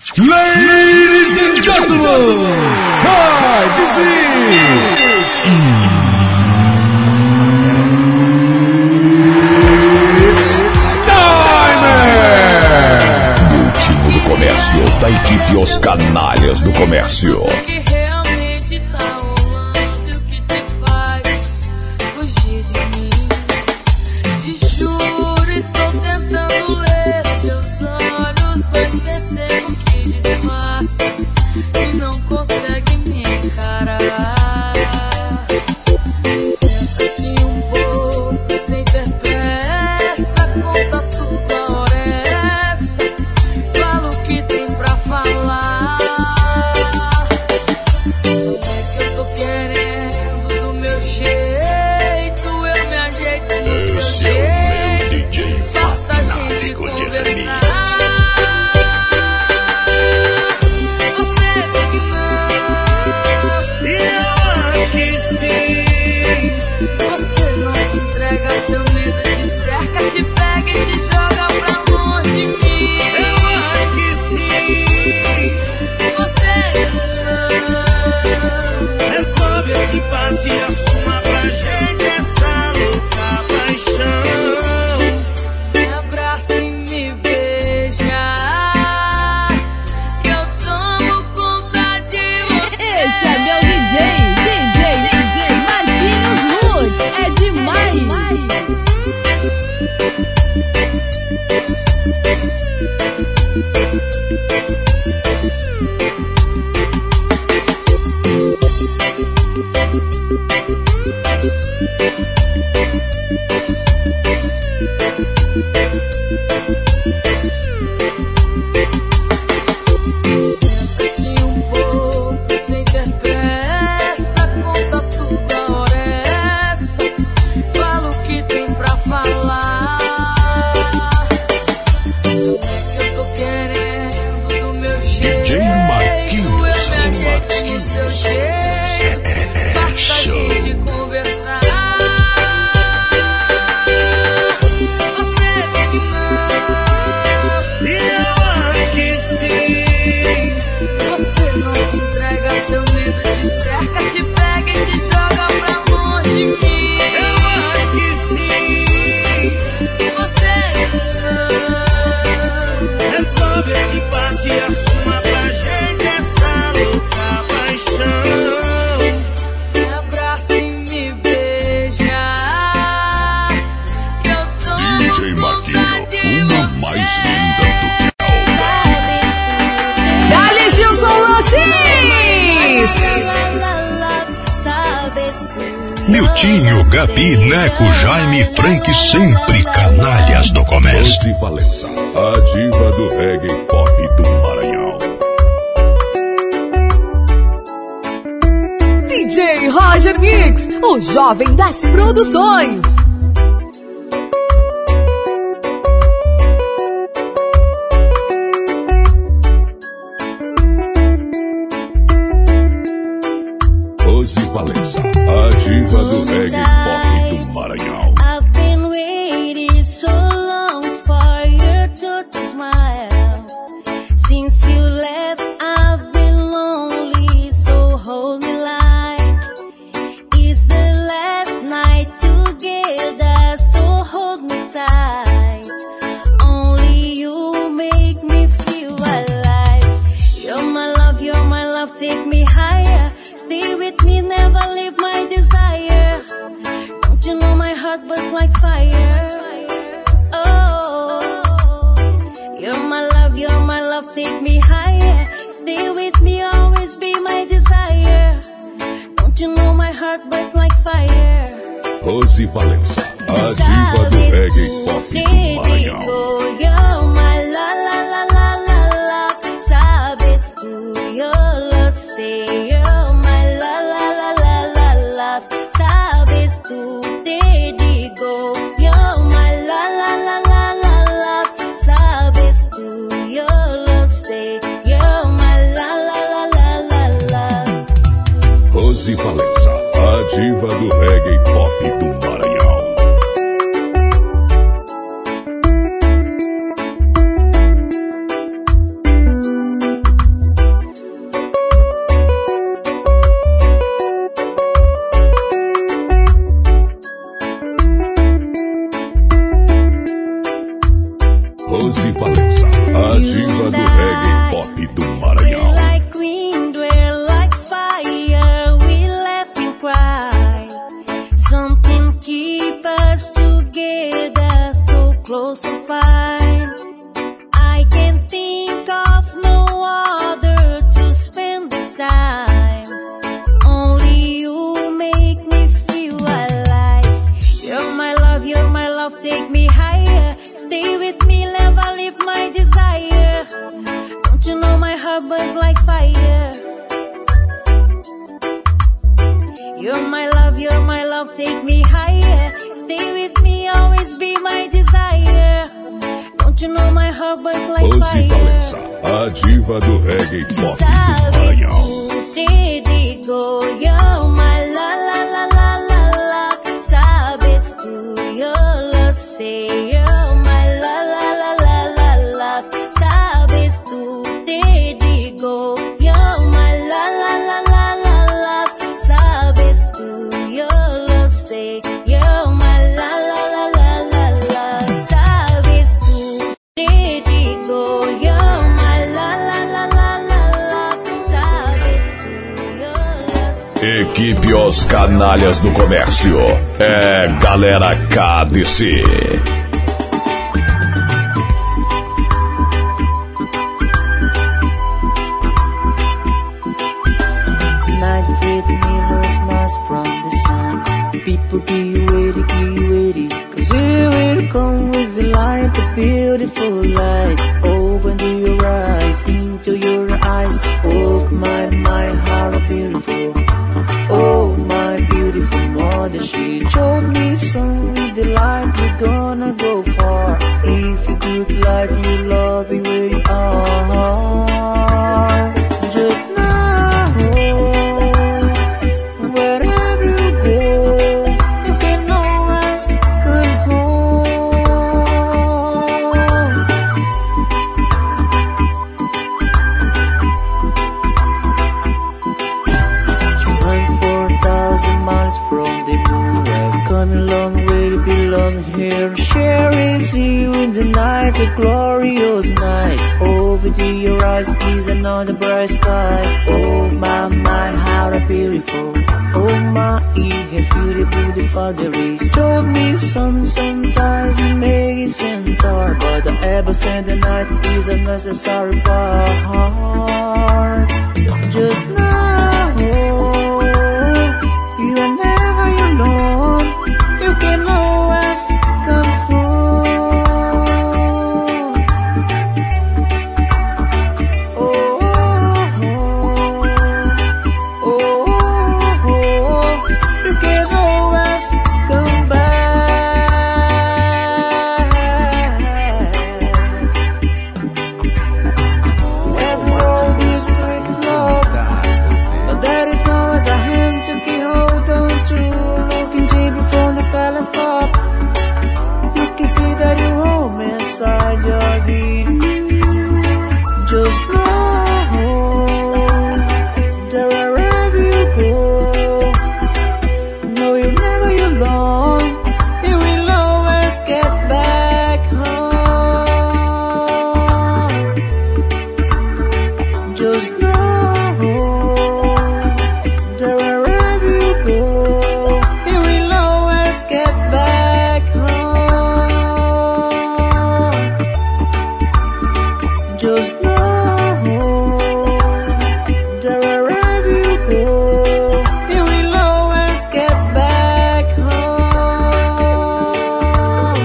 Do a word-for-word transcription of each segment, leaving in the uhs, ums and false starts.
Ladies and gentlemen, hi, this is It's time! Miltinho do Comércio, da equipe Os Canalhas do Comércio. Miltinho, Gabi, Neco, Jaime, Frank, sempre canalhas do comércio. Rose Valença, a diva do reggae pop do Maranhão. D J Roger Mix, o jovem das produções. Rose Valença, a diva do reggae pop do Maranhão. I've been waiting so long for you to smile. Since you left, I've been lonely, so hold me like it's the last night together, so hold me tight. Only you make me feel alive. You're my love, you're my love, take me higher. Stay with me, never leave my desire. Don't you know my heart was like fire? Oh, you're my love, you're my love, take me higher. Stay with me, always be my desire. Don't you know my heart was like fire? Rose Valença, a diva do reggae pop do Maranhão. You're my la la la la la la. Sabes tu, yo lo sé. You're my la la la la la la. Sabes tu, te digo. You're my la la la la la la. Sabes tu, yo lo sé. You're my la la la la la la. Rose Valença, a diva do reggae pop do Maranhão. know my heart burns like fire. You're my love, you're my love, take me higher. Stay with me, always be my desire. Don't you know my heart burns like Ozzy fire? Valença, a diva do reggae pop do Sabes Maranhão. tu, te digo, you're my la la la la la la. Sabes tu, yo lo sé, you're my la la la la la la. Sabes tu, te digo, you're my la la la la la la. Sabes tu, yo lo sé, you're my la la la la la la. Sabes tu, te digo, you're my la la la la la la. Sabes tu, yo lo sé. Equipe Os Canalhas do Comércio. É Galera K D C. Night with millions miles from the sun. People get ready, get ready. Cause here it comes with the light, the beautiful light. Open to your eyes, into your eyes. Oh my, my heart, are beautiful. Oh my beautiful mother, she told me, son, with the light you're gonna go far. If you good light, you love it really hard. Just now, wherever you go, you can always come home. twenty-four thousand miles from the moon, I've come a long way to belong here. Share is you in the night, a glorious night. Over to your eyes is another bright sky. Oh my, my, how beautiful. Oh my, how beautiful the Father is. Told me some, sometimes it makes sense hard, but the absent the night is a necessary part. Just now, you are never alone. You can always come home. Oh, oh, oh, oh, you can always come back. Every road is straight love, but there is no as a hand to keep hold on to. Looking deep from the telescope, you can see that you're home inside your video. Just know that wherever you go, no, you're never alone. You will always get back home. Just know that wherever you go, you will always get back home. Just know that wherever you go, you will always get back home.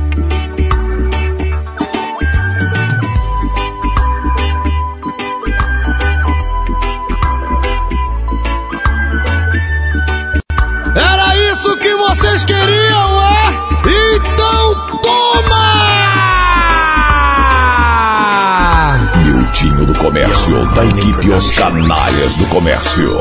Era isso que vocês queriam, é? Então toma! Miltinho do Comércio, da equipe Os Canalhas do Comércio.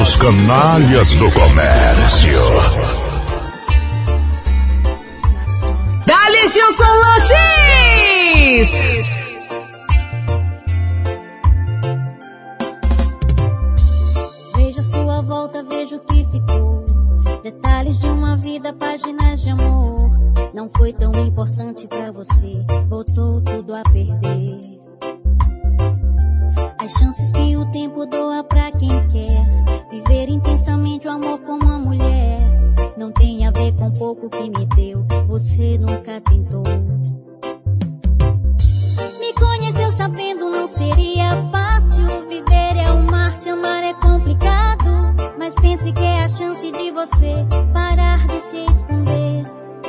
Os canalhas do comércio. Dá-lhe Gilson Lanches! Veja a sua volta, veja o que ficou. Detalhes de uma vida, páginas de amor. Não foi tão importante pra você, botou tudo a perder. As chances que o tempo doa pra quem quer viver intensamente o amor com uma mulher. Não tem a ver com pouco que me deu, você nunca tentou. Me conheceu sabendo não seria fácil. Viver é um mar, te amar é complicado. Mas pense que é a chance de você parar de se esconder.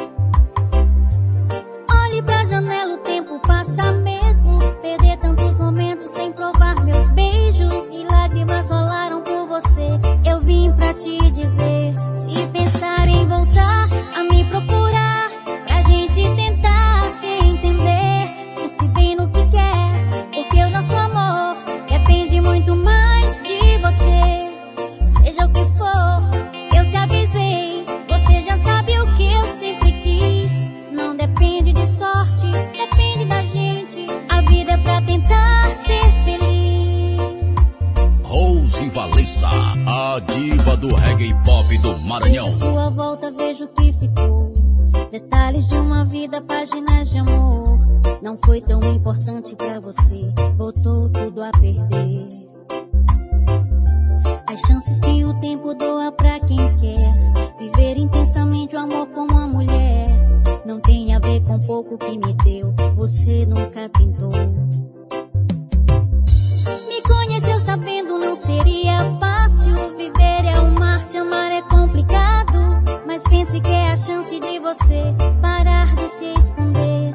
Olhe pra janela, o tempo passa mesmo. Perder tantos momentos sem provar meus beijos. E lágrimas rolaram por você. Eu vim pra te dizer, se pensar em voltar a me procurar, pra gente tentar se entender. Pense bem no que quer, porque o nosso amor depende muito mais de você. Seja o que for, eu te avisei. Você já sabe o que eu sempre quis. Não depende de sorte, depende da gente. A vida é pra tentar ser feliz. Rose Valença, a diva do reggae pop do Maranhão. Veja sua volta, veja o que ficou. Detalhes de uma vida, páginas de amor. Não foi tão importante pra você, botou tudo a perder. As chances que o tempo doa pra quem quer viver intensamente o amor com uma mulher. Não tem a ver com pouco que me deu, você nunca tentou. Me conheceu sabendo não seria fácil. Viver é um mar, te amar é complicado. Mas pense que é a chance de você parar de se esconder.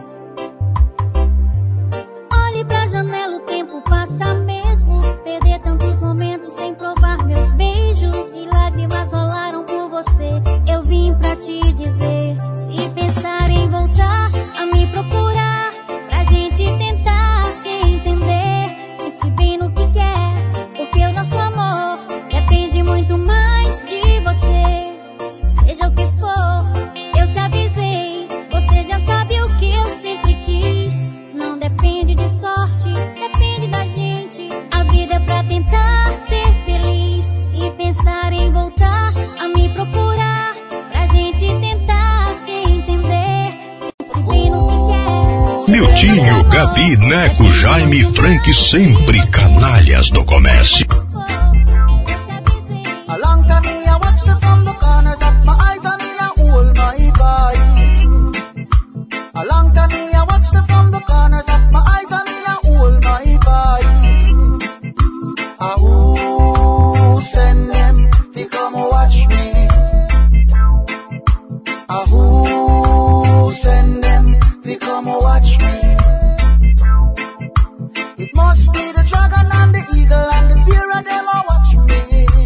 Olhe pra janela, o tempo passa mesmo. Perder tantos momentos sem provar meus beijos. E lágrimas rolaram por você. Eu vim pra te dizer, se pensar em voltar a me procurar, pra gente tentar se entender. Pense bem no que quer, porque o nosso amor depende muito mais de você. Seja o que for, eu te avisei. Você já sabe o que eu sempre quis. Não depende de sorte, depende da gente. A vida é pra tentar ser feliz. Se pensar em voltar a me procurar, pra gente tentar se entender. Pense bem no que quer. Niltinho, Gabi, Neco, Jaime, Frank, sempre canalhas do comércio. A long time me I watch the from the corners of my eyes and me I hold my vibe. A long time me I watch the from the corners of my eyes and me I hold my vibe. Ah, who send them to come watch me? Ah, who send them to come watch me? It must be the dragon and the eagle and the bear of them a watch me.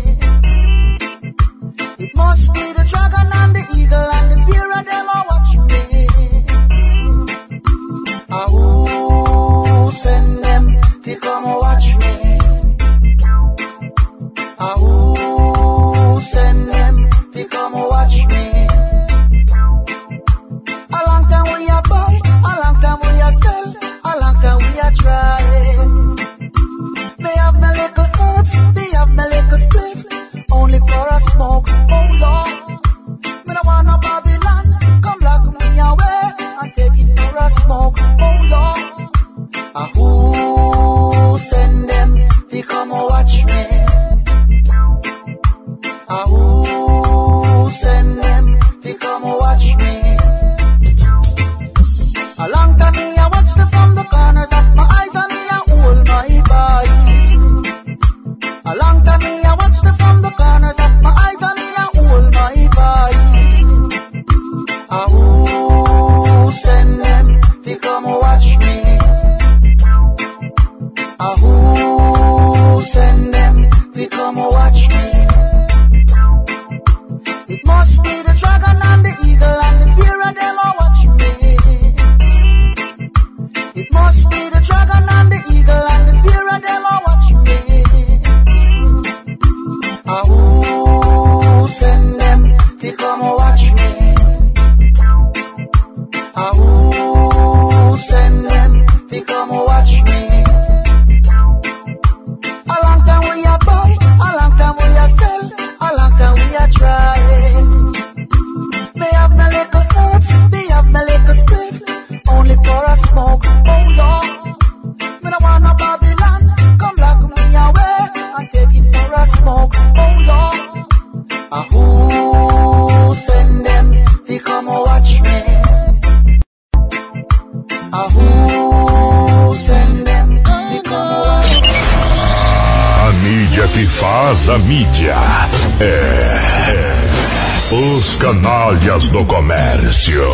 It must be the dragon and the eagle and the bear of them a watch me. Ah, who send them to come watch me? Ah, who send them to come watch me? A long time we a buy, a long time we a sell, a long time we a try. They have my little herbs, they have my little spliff, only for a smoke, oh Lord. Me no want no Babylon, come lock me away and take it for a smoke, oh Lord. Ah, who send them to come watch me? Ah, who send them to come watch me? A long time me I watch them from the corners of my eyes and me I hold my vibe. A long time me I watch them from the corners of my eyes and me I hold my vibe. Ah, who send them to come watch me? Ah, who send them to come watch me? Casa Mídia. É, é os canalhas do comércio.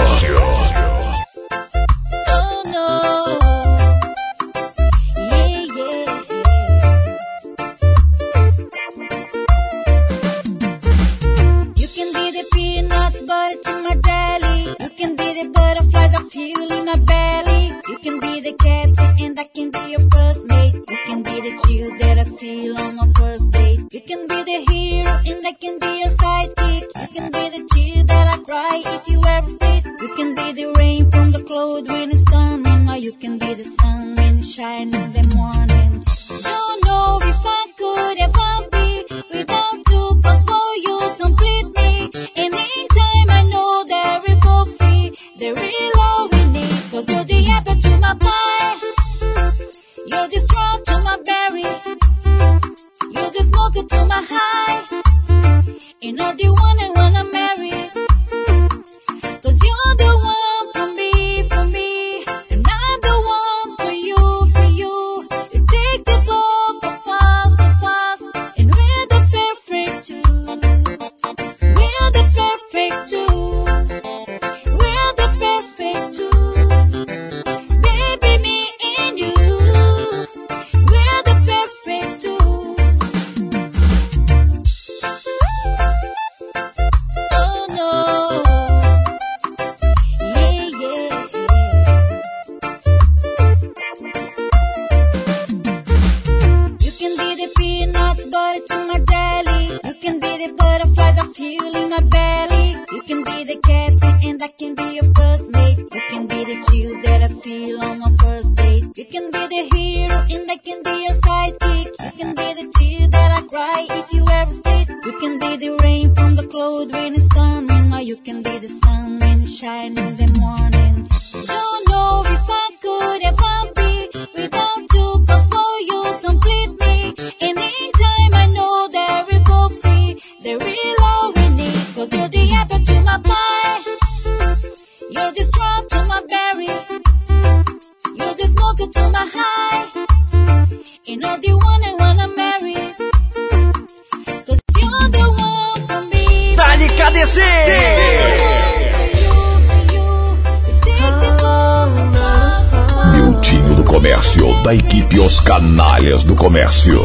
Da equipe Os Canalhas do Comércio.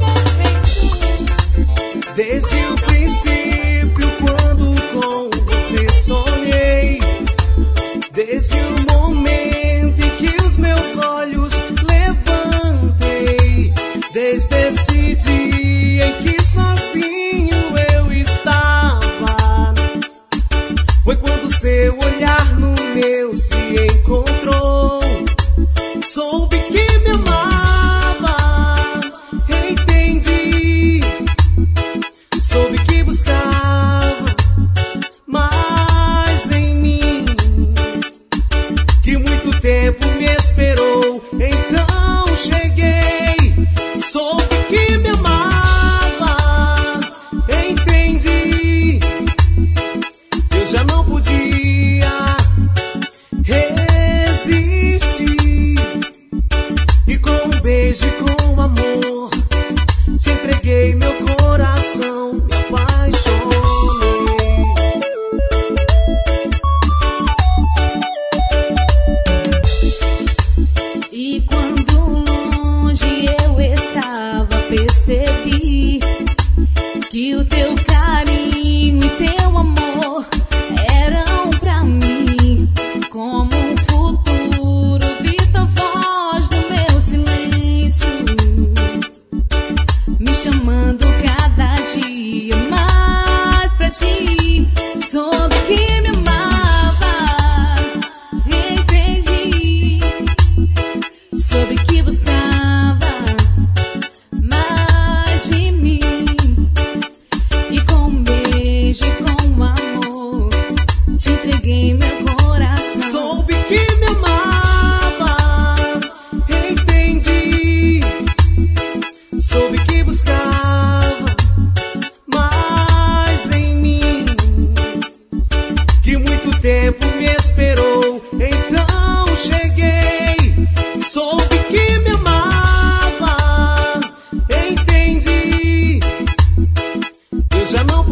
Desde o princípio, quando com você sonhei, desde o momento em que os meus olhos levantei, desde esse dia em que sozinho eu estava, foi quando seu olhar no meu se encontrou. Soube que me amava, entendi. Soube que buscar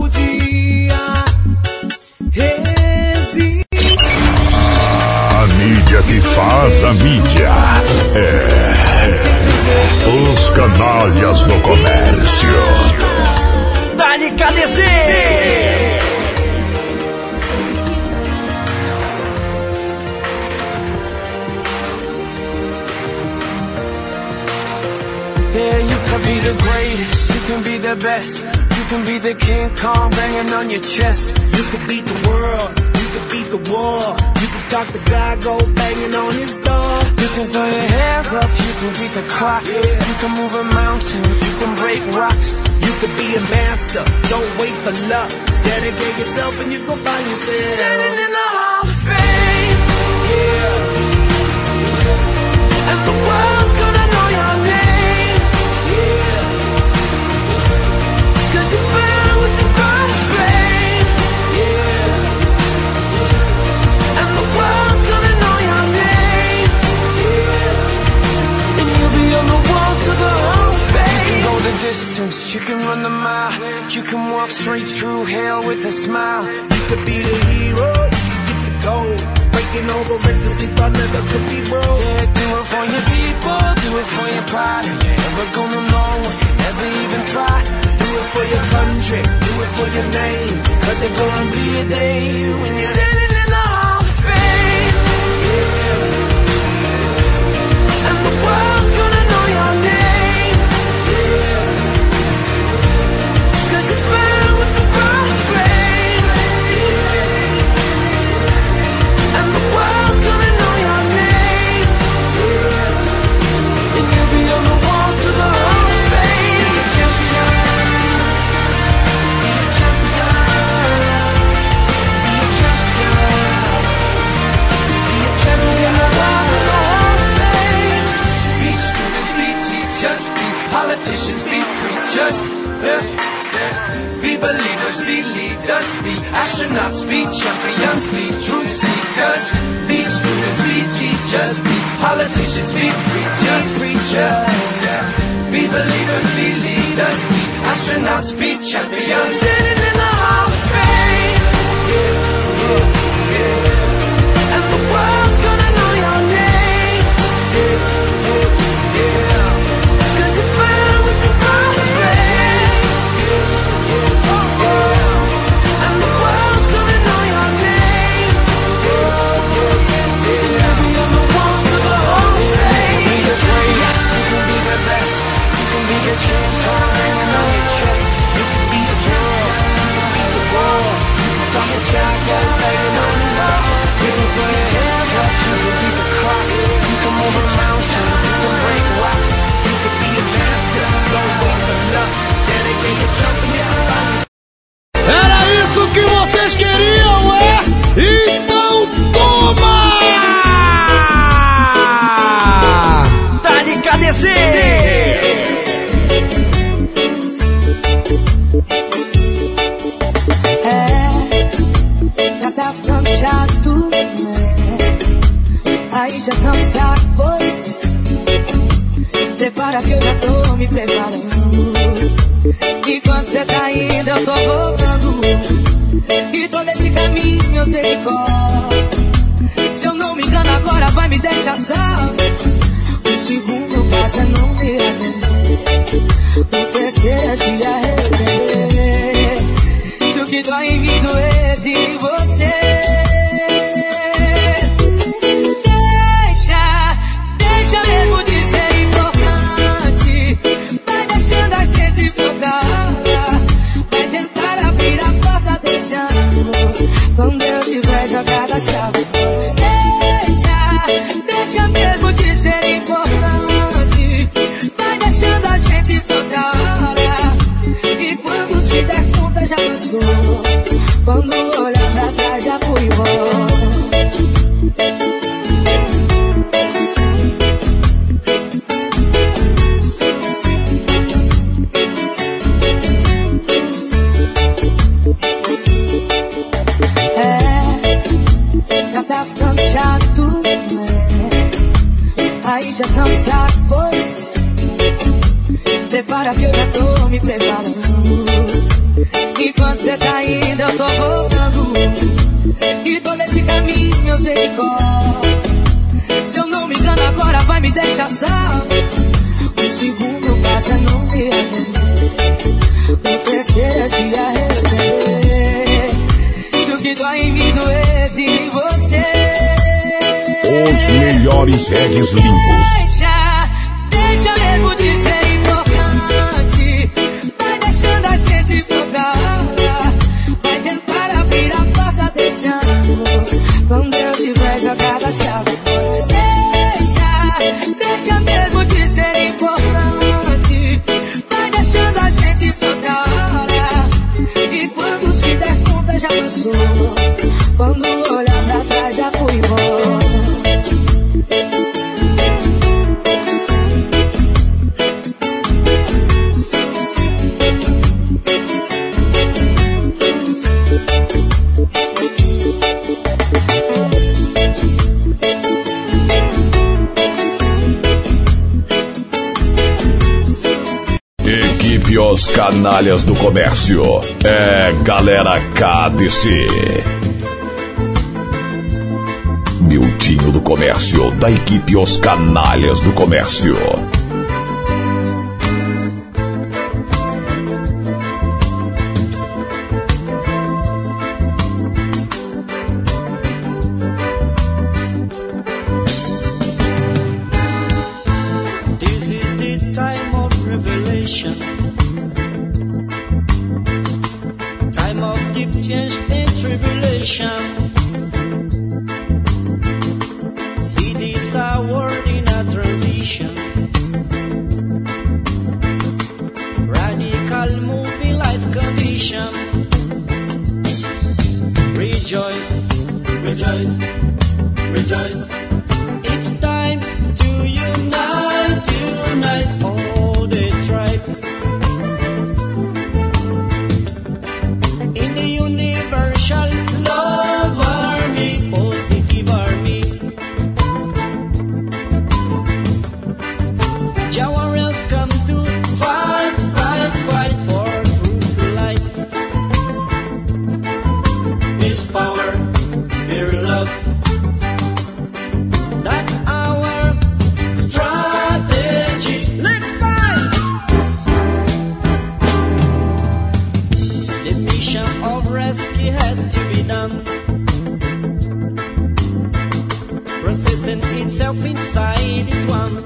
podia resistir. A mídia que faz a mídia. É. Os canalhas do comércio. Dá-lhe K D C! Yeah, you can be the greatest, you can be the best, you can be the King Kong banging on your chest. You can beat the world, you can beat the war, you can talk to God, go banging on his door. You can throw your hands up, you can beat the clock, yeah. You can move a mountain, you can break rocks. You can be a master, don't wait for luck. Dedicate yourself and you gon' find yourself standing in the Hall of Fame. Yeah. And the world's gonna know your name. Cause you burn with the cross flame. Yeah. And the world's gonna know your name. Yeah. And you'll be on the walls of the Hall of Fame. You can go the distance, you can run the mile, you can walk straight through hell with a smile. You could be the hero, you can get the gold, breaking all the records you thought never could be broke. Yeah, do it for your people, do it for your pride. And you're never gonna know if you never even try. Do it for your country, do it for your name, cause there's gonna be a day when you're standing in the Hall of Fame. Yeah. And the world's gonna know your name. Yeah. Cause you burn with the cross flame. Yeah. And the world's gonna know your name. Yeah. And you'll be on the walls of the Hall of Fame. Be a champion. Be a champion. Be a champion. Be a champion. The walls of the Hall of Fame. Be students, be teachers, be politicians, be preachers. Yeah. Be believers, be leaders, be astronauts, be champions, be truth seekers. Be students, be teachers, be politicians, be preachers, preachers. Yeah. Be believers, be leaders, be astronauts, be champions. Standing in the Hall of Fame. Yeah, yeah, yeah. And the world's gonna know your name. Yeah, yeah, yeah. Cause you burn with the cross flame. Yeah, yeah, yeah. And the world's gonna know your name. Yeah, yeah, yeah. You'll be on the walls of the Hall of Fame. Be the greatest, you can be the best. You can be a King Kong hanging on your chest. You can be the drum, you can beat the war, you can talk a jack, go banging on his door. You can throw your hands up, you can beat the clock, you can move a mountain, you can break rocks. You can be a master, don't wait for luck. Dedicate yourself and you can find yourself. Era isso que vocês queriam, é? Então toma! Dá-lhe K D C! É, já tá ficando chato, né? A injeção de saco, pois prepara que eu já tô me preparando. E quando cê tá indo eu tô voltando. E todo esse caminho eu sei que corre. Se eu não me engano agora vai me deixar só. O segundo passo é não me atender. O terceiro é se arrepender. Se o que dói em mim doesse em você. Deixa, deixa mesmo de ser importante. Vai deixando a gente flotar. Vai tentar abrir a porta desse amor quando eu tiver jogado a chave fora. Deixa, deixa mesmo de ser importante. Vai deixando a gente flotar. E quando se der conta já passou. Quando olhar pra trás já fui embora. Injeção de saco, pois prepara que eu já tô me preparando. E Enquanto cê tá indo, eu tô voltando. E todo esse caminho eu sei de cor. Se eu não me engano, agora vai me deixar só. O segundo passo é não me arrepender. O terceiro é se arrepender. Se o que dói em mim doesse em você. Os melhores regues limpos. Deixa, deixa mesmo de ser importante. Vai deixando a gente flotar. Vai tentar abrir a porta desse amor. Quando eu tiver jogado a chave fora. Deixa, deixa mesmo de ser importante. Vai deixando a gente flotar. E quando se der conta já passou. Quando olhar pra trás já fui embora. Equipe Os Canalhas do Comércio. É Galera K D C. Miltinho do Comércio, da equipe Os Canalhas do Comércio. This is the time of revelation, time of deep change and tribulation. See this hour in a transition, radical moving life condition. Rejoice, rejoice, rejoice. It's time to unite, unite all the tribes in the universal love army, positive army. Jah warriors come to fight, fight, fight for truth, life, His power, their love. That's our strategy. Let's fight. The mission of rescue has to be done, processing itself inside it one.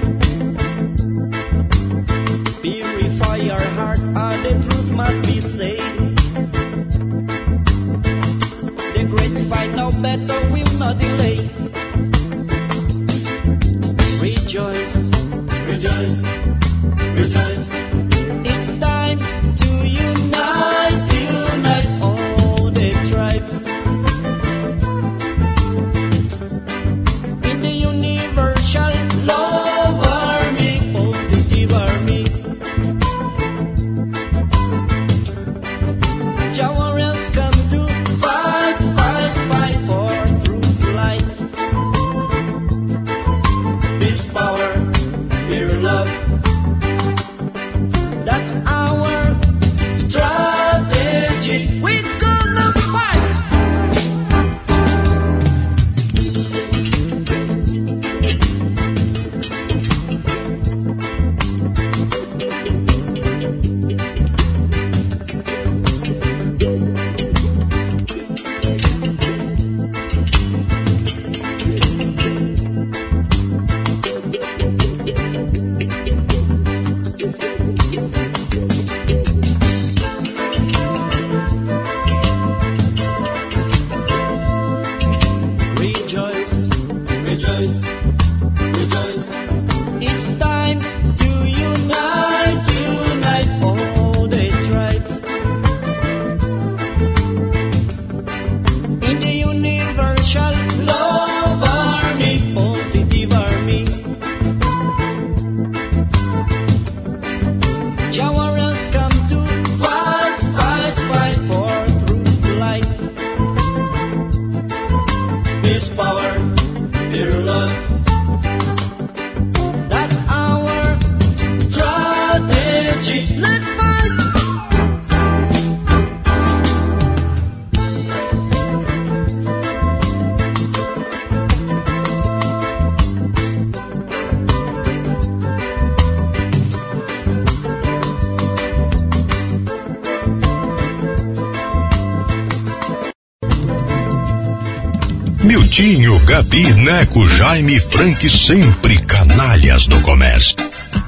Purify our heart, and the truth must be said. The great final battle will not delay. Rejoice, rejoice, rejoice. It's time to unite, unite all the tribes in the universal love army, positive army. Jah warriors come to fight, fight, fight for truth, light, His power, your love. That's our strategy. We're gonna fight. Miltinho, Gabi, Neco, Jaime, Frank, sempre canalhas do comércio.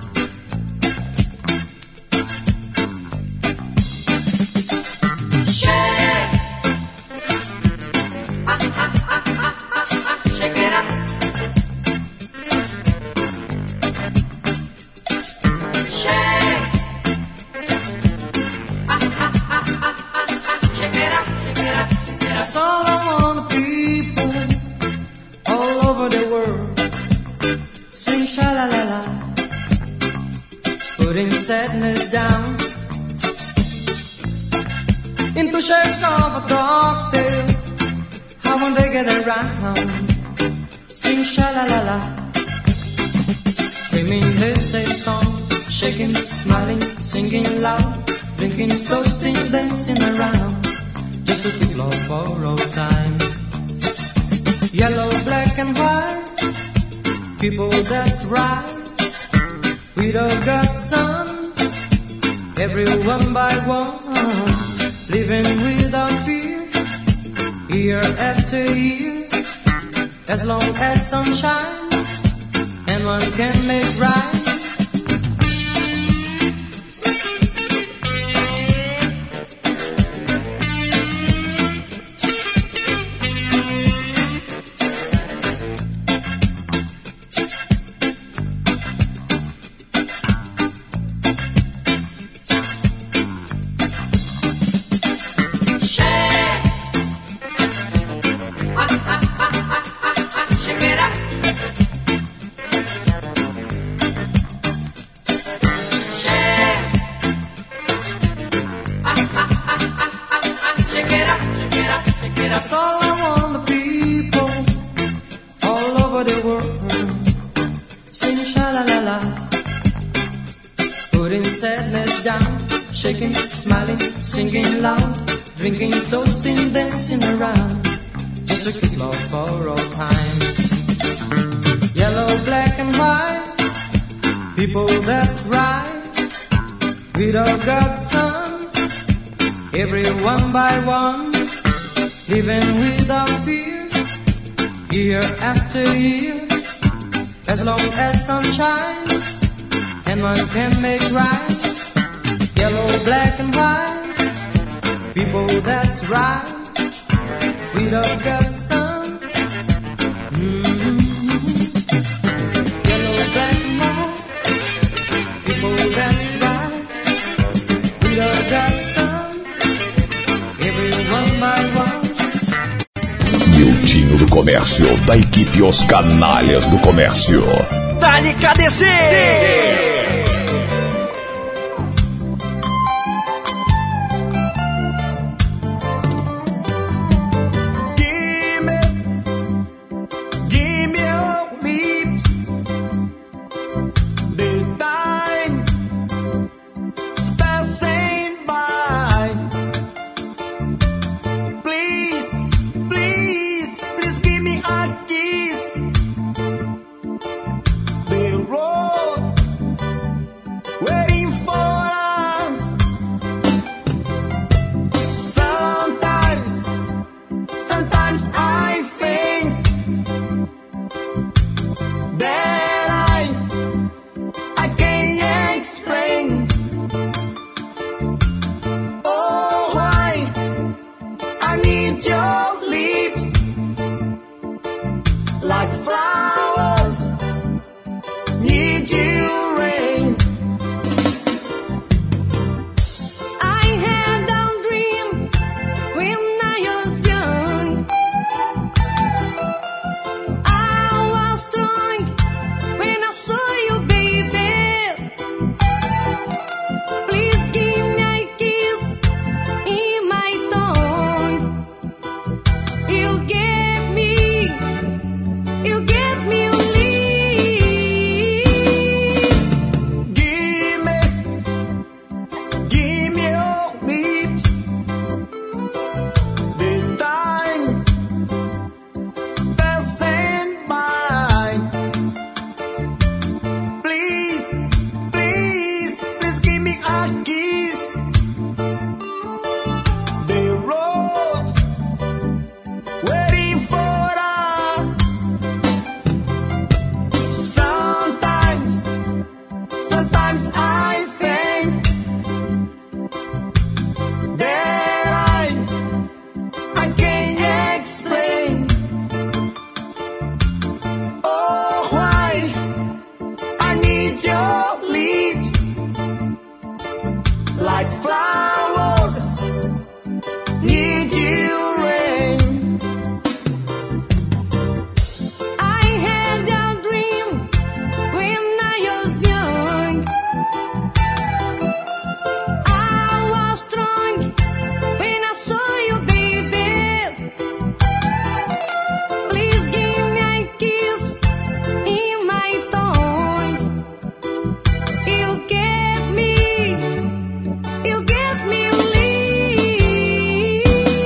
Miltinho do Comércio, da equipe Os Canalhas do Comércio. Dá-lhe K D C! The roads need you rain. I had a dream when I was young. I was strong when I saw you, baby. Please give me a kiss in my tongue. You gave me, you gave me leave.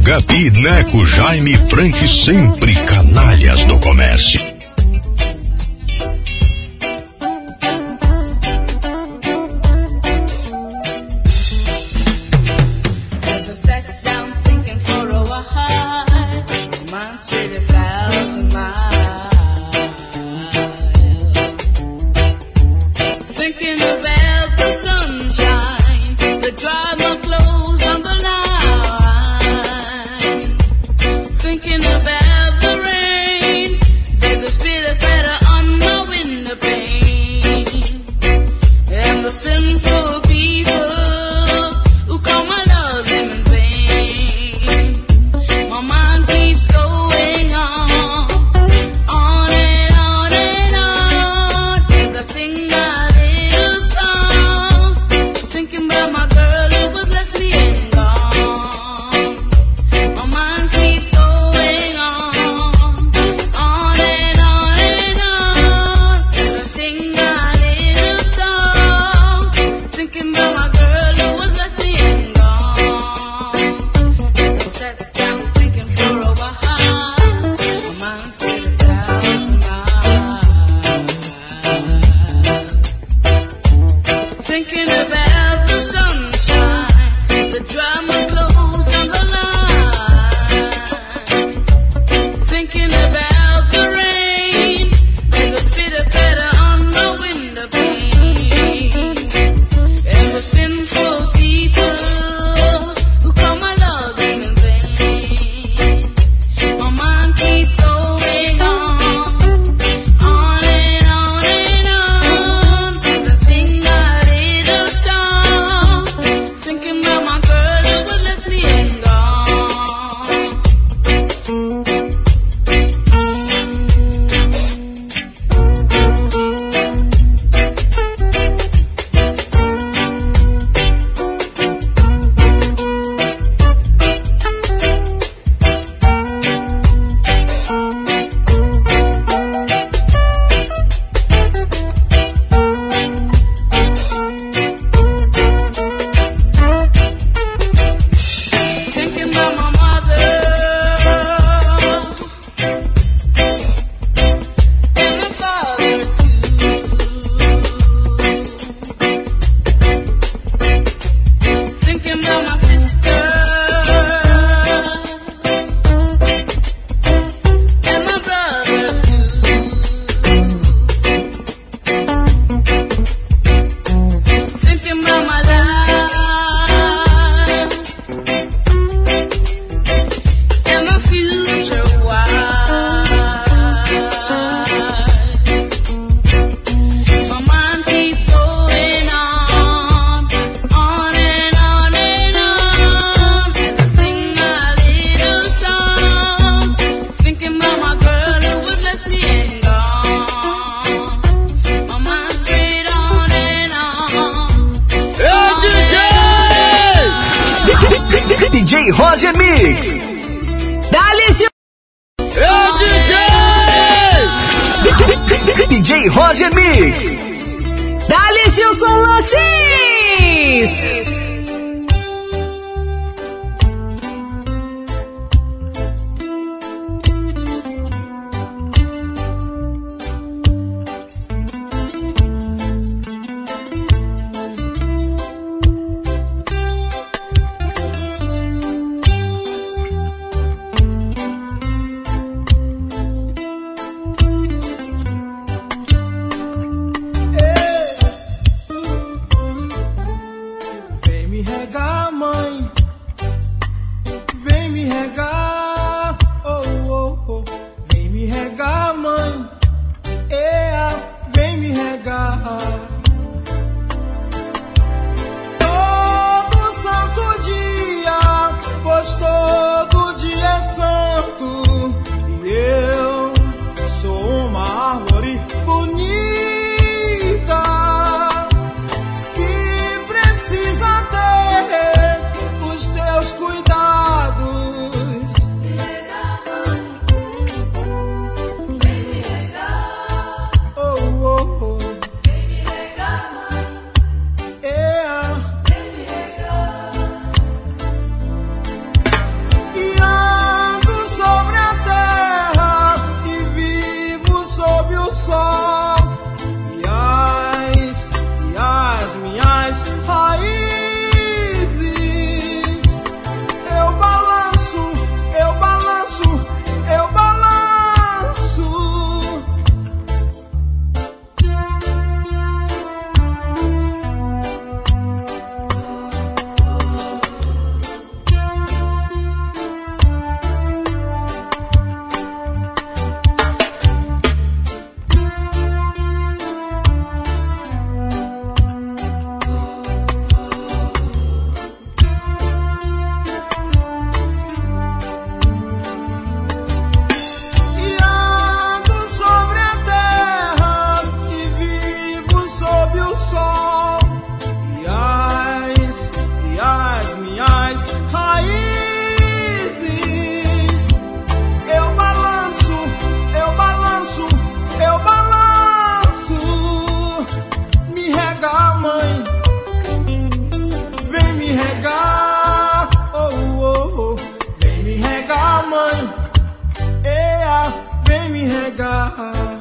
Gabi, Neco, Jaime, Frank, sempre canalhas do comércio. Roger Mix. Dá-lhe, Gil... É o D J! D J Roger Mix. Dá-lhe, Gilson Lanches. me regar.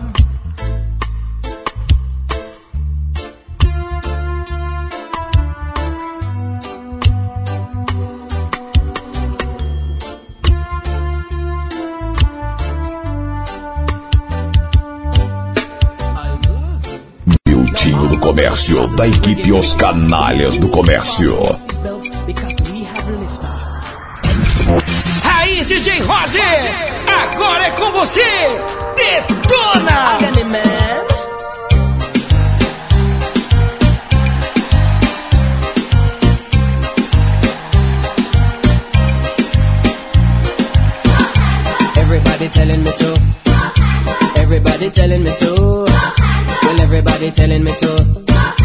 Miltinho do Comércio, da equipe Os Canalhas do Comércio. Aí, D J Roger, agora é com você, detona! Everybody telling me to. Everybody telling me to. Well, everybody telling me to.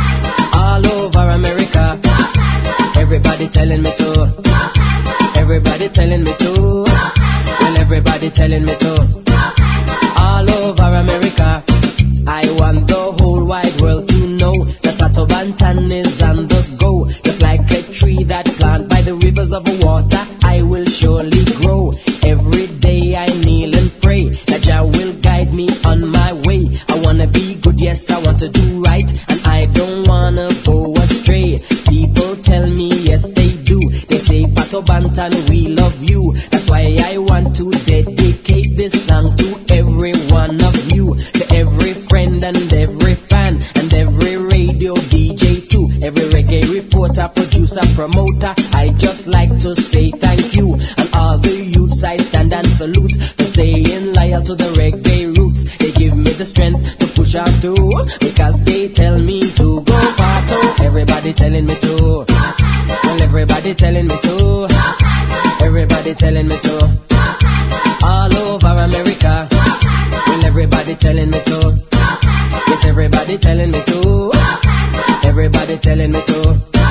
All over America. Everybody telling me to. Everybody telling me to. Well, everybody telling me to. All over America. I want the whole wide world to know that Pato Bantan is on the go. Just like a tree that planted by the rivers of water, I will surely grow. Every day I kneel and pray that Jah will guide me on my way. I wanna be good, yes, I want to do right, and I don't wanna go astray. People tell me, yes, they do. They say, Pato Bantan, we love you. That's why I want to dedicate this song to every one of you, to every friend and every fan, and every radio D J too, every reggae reporter, producer, promoter. I just like to say thank you, and all the youths I stand and salute for staying loyal to the reggae roots. They give me the strength to push on through, because they tell me to go Pato. Everybody telling me to. Well, everybody telling me to. Everybody telling me to. All over America. Well, everybody telling me to. Yes, everybody telling me to. Everybody telling me to.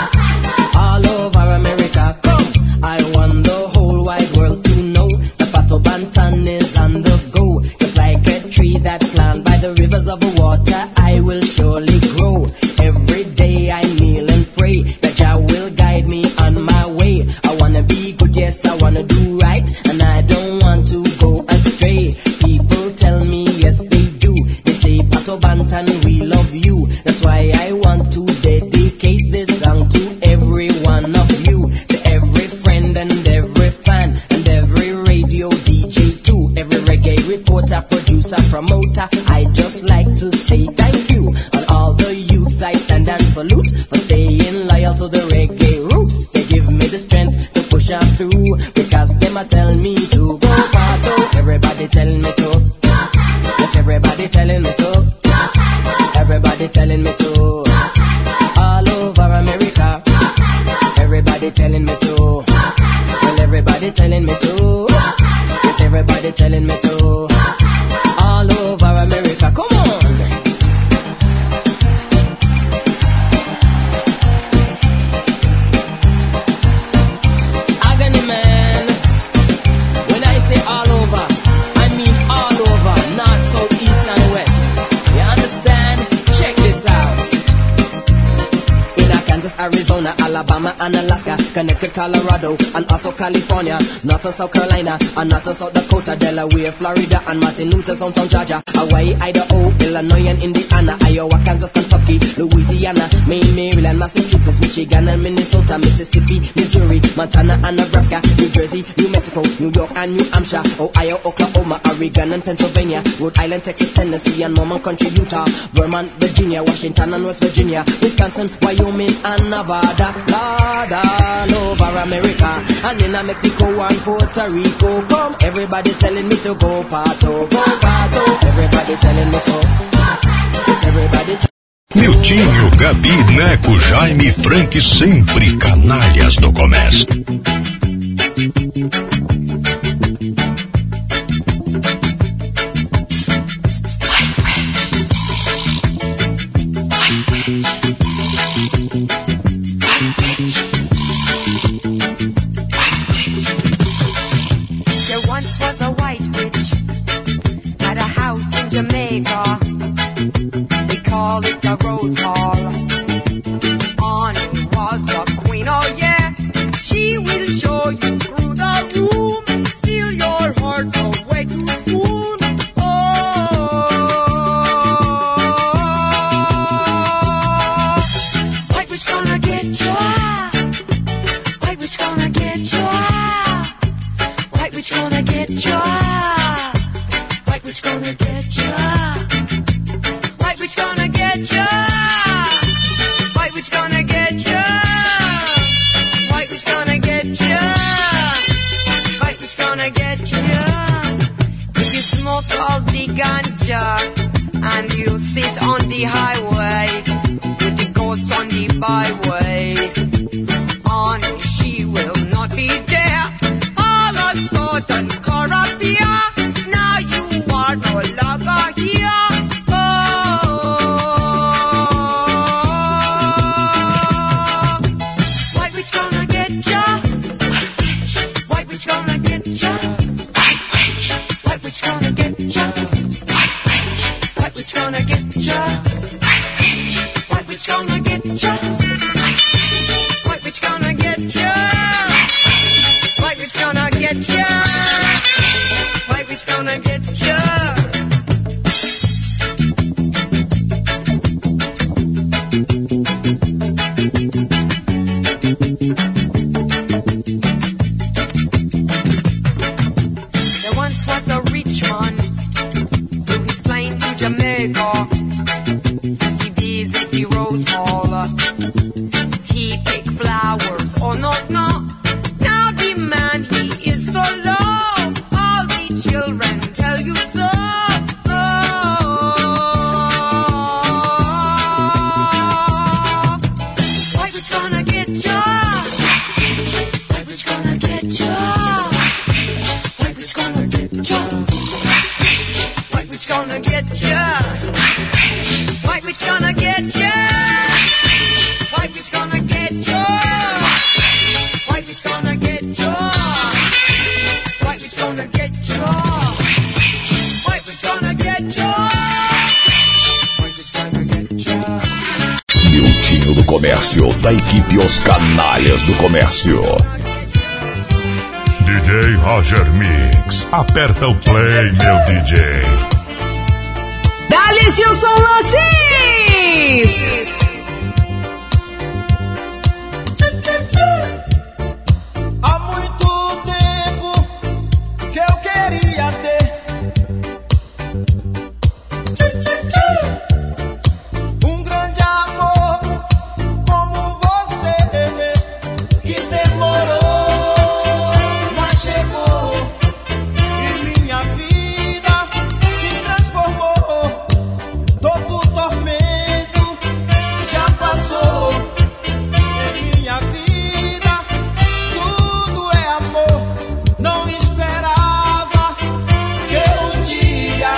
All over America. Come, I want the whole wide world to know that Pato Bantan is on the go. Just like a tree that planted by the rivers of water, I will surely grow. Every day I kneel and pray that Jah will guide me on my way. I wanna be good, yes, I wanna do right, and I don't want to go astray. People tell me, yes, they do. They say, Pato Bantan, we love you. That's why I want to dedicate this song to every one of you, to every friend and every fan, and every radio D J too, every reggae reporter, producer, promoter. I just like to say thank you, and all the youths I stand and salute for staying loyal to the reggae roots. They give me the strength to push on through, because them a tell me to go Pato. Everybody telling me to. Yes, everybody telling me to. Everybody telling me to. All over America. Everybody telling me to. Well, everybody telling me to. Yes, everybody telling me to. All over America. Come on. Agony man. When I say all over, I mean all over. North, south, east and west. You understand? Check this out. Kansas, Arizona, Alabama and Alaska, Connecticut, Colorado, and also California, North and South Carolina, and North and South Dakota, Delaware, Florida, and Martin Luther, Hometown, Georgia, Hawaii, Idaho, Illinois, and Indiana, Iowa, Kansas, Kentucky, Louisiana, Maine, Maryland, Massachusetts, Michigan, and Minnesota, Mississippi, Missouri, Montana, and Nebraska, New Jersey, New Mexico, New York, and New Hampshire, Ohio, Oklahoma, Oregon, and Pennsylvania, Rhode Island, Texas, Tennessee, and Mormon Country, Utah, Vermont, Virginia, Washington, and West Virginia, Wisconsin, Wyoming, and Nevada, Lord, all over America, and in Mexico and Puerto Rico. Come, everybody telling me to go Pato, go Pato. Everybody telling me to. Yes, everybody t- Miltinho, Gabi, Neco, Jaime, Frank, sempre canalhas do comércio. There once was a white witch, had a house in Jamaica. They call it the Rose Hall. On it was the queen, oh yeah. She will show you through the room, steal your heart away too soon. Oh, smoke all the ganja, and you sit on the highway with the ghosts on the byway. Honey, she will not be there. All of a sudden, corrupia. Now you are no longer here. Oh, white witch gonna get ya. White witch gonna get ya. White witch gonna get ya. White witch gonna get ya. White witch gonna get ya. White witch gonna get ya. White witch gonna get ya. White witch gonna get ya. There once was a rich man who is flying to Jamaica. He visit the Rose Hall. He pick flowers, oh no, no. Now the man, he is so low. All the children tell you so. Oh. White witch gonna get ya. White witch gonna get ya. White witch gonna get ya. White witch gonna get ya. White witch gonna get ya. White witch gonna get ya. White witch gonna get ya. White witch gonna get ya. White witch gonna get ya. White witch gonna get ya. Miltinho do Comércio, da equipe Os Canalhas do Comércio. D J Roger Mix. Aperta o play, meu D J. Dali Gilson Lanches! Há muito tempo que eu queria ter um grande amor como você, que demorou, mas chegou, e minha vida se transformou. Todo tormento já passou, em minha vida tudo é amor. Não esperava que um dia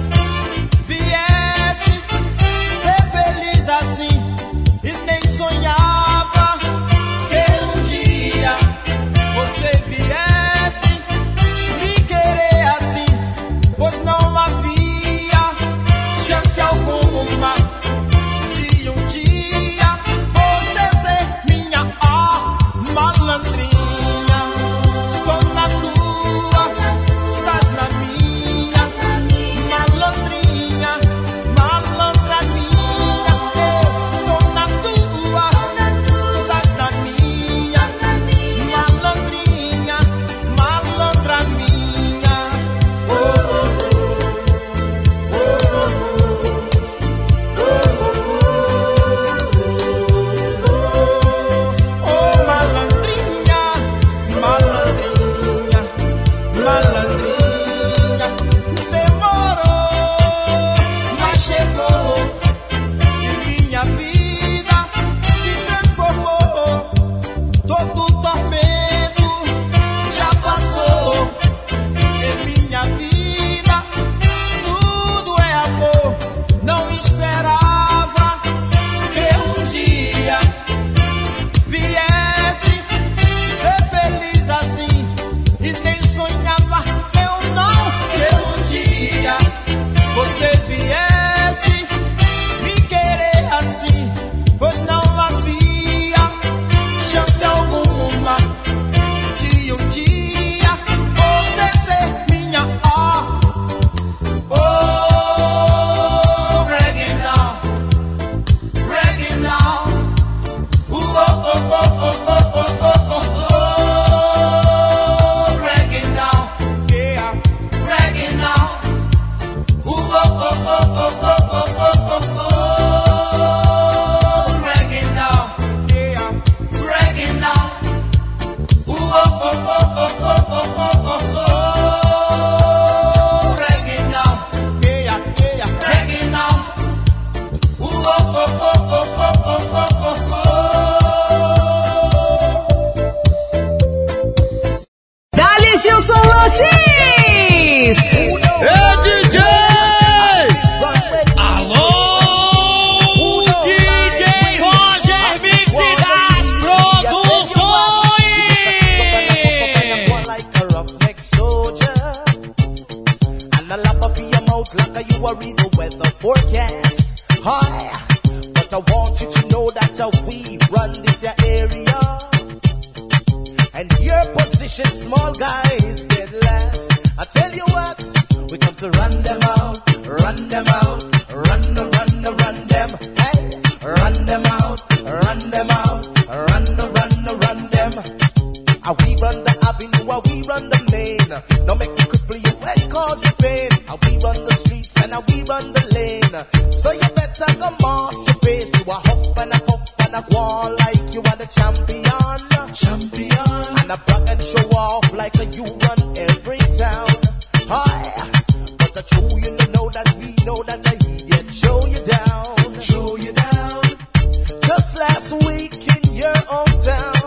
viesse ser feliz assim, e nem sonhava que um dia você viesse me querer assim, pois não havia chance alguma de um dia você ser minha ah, malandrinha. Estou na tua, estás na minha, malandrinha, malandra minha. Eu estou na tua, estás na minha, malandrinha, malandra minha. Oh, oh, oh, oh, oh, oh, malandrinha, malandrinha, malandrinha. Demorou, mas chegou, e minha vida se transformou. Todo tormento já passou, em minha vida tudo é amor. Não esperava que um dia viesse ser feliz assim, e nem sonhava eu não que um dia você viesse me querer assim, pois não havia chance alguma de um dia você ser minha ah, oh, reggae now, reggae now, oh, oh, oh, oh, oh, oh, oh, oh, oh, reggae now, yeah, reggae now, oh, oh, oh, oh, I love for your mouth like you are read the weather forecast. Hi, but I want you to know that uh, we run this your area. And your position, small guys, dead last. I tell you what, we come to run them out, run them out, run, run, run them. Hey, run them out, run them out, run, run, run them. Ah, we run the avenue, ah, we run the main. Don't make me cripple you and cause you pain. Ah, we run the streets and ah, we run the lane. So you better come mask your face. You a huff and a puff and a go on like you are the champion. Champion. And a brag and show off like a you run every town. Hi, but the true you know that we know that I idiot show you down. Show you down. Just last week in your hometown,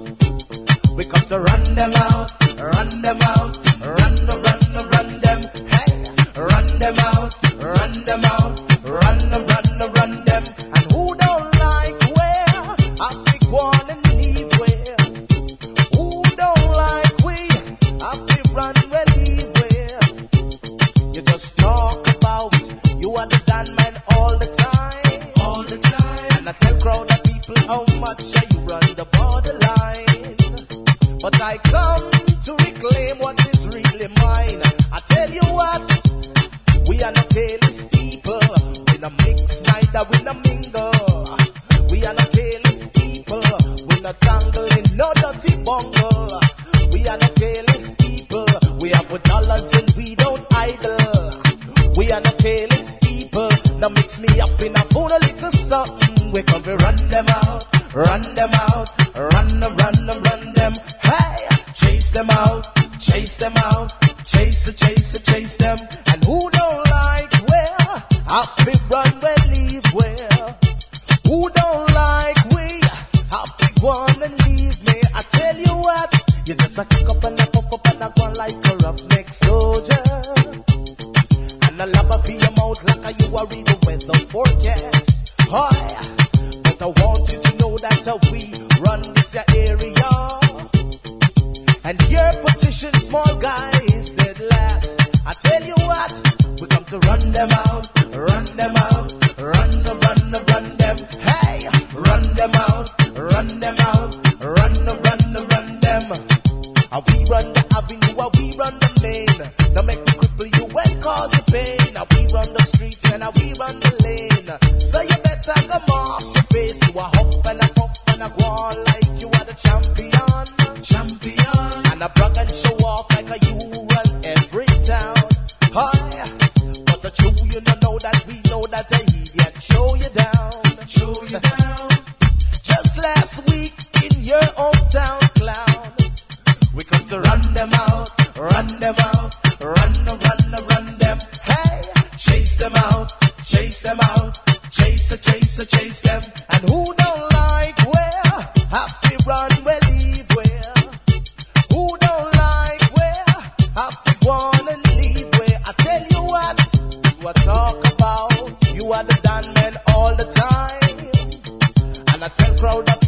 we come to run them out, run them out, run, run, run them. Hey, run them out, run them out, run, run, run them. And who don't like where I think one and leave where? Who don't like we? I think run where leave where? You just talk about you are the Dan man all the time, all the time. And I tell crowd of people how much you run the borderline. But I come to reclaim what is really mine. I tell you what, we are not careless people. We not mix, neither we not mingle. We are not careless people. We not tangle in no dirty bungle. We are not careless people. We have with dollars and we don't idle. We are not careless people. Now mix me up in a phone a little something. We come to run them out, run them out, run, run, run them. Hey, chase them out, chase them out, chase, chase, chase them. And who don't like where? I feel run where leave where? Who don't like we? I feel one and leave me. I tell you what, you just a kick up and a puff up and a go like a roughneck soldier. And I love for your mouth like you are read the weather forecast. Hi, but I want you to know that uh, we run this your area. And your position, small guys, dead last. I tell you what, we come to run them out, run them out, run, run, run them. Hey, run them out, run them out, run, run, run them. Ah, we run the avenue, ah, we run the main. Now make me cripple you and cause you pain. Ah, we run the streets and ah, we run the lane. So you better go mask your face. You a huff and a puff and a go on like you are the champion. Champion. And a brag and show off like a you run every town. Hi, but the true you don't know that we know that I idiot show you down. Show you down. Just last week in your hometown, clown, we come to run them out, run them out, run, run, run them. Hey, chase them out, chase them out, chase, chase, chase them. And who don't like where? Happy run where leave where? Who don't like where? Happy one and leave where? I tell you what, you are talk about, you are the Dan man all the time. And I tell crowd that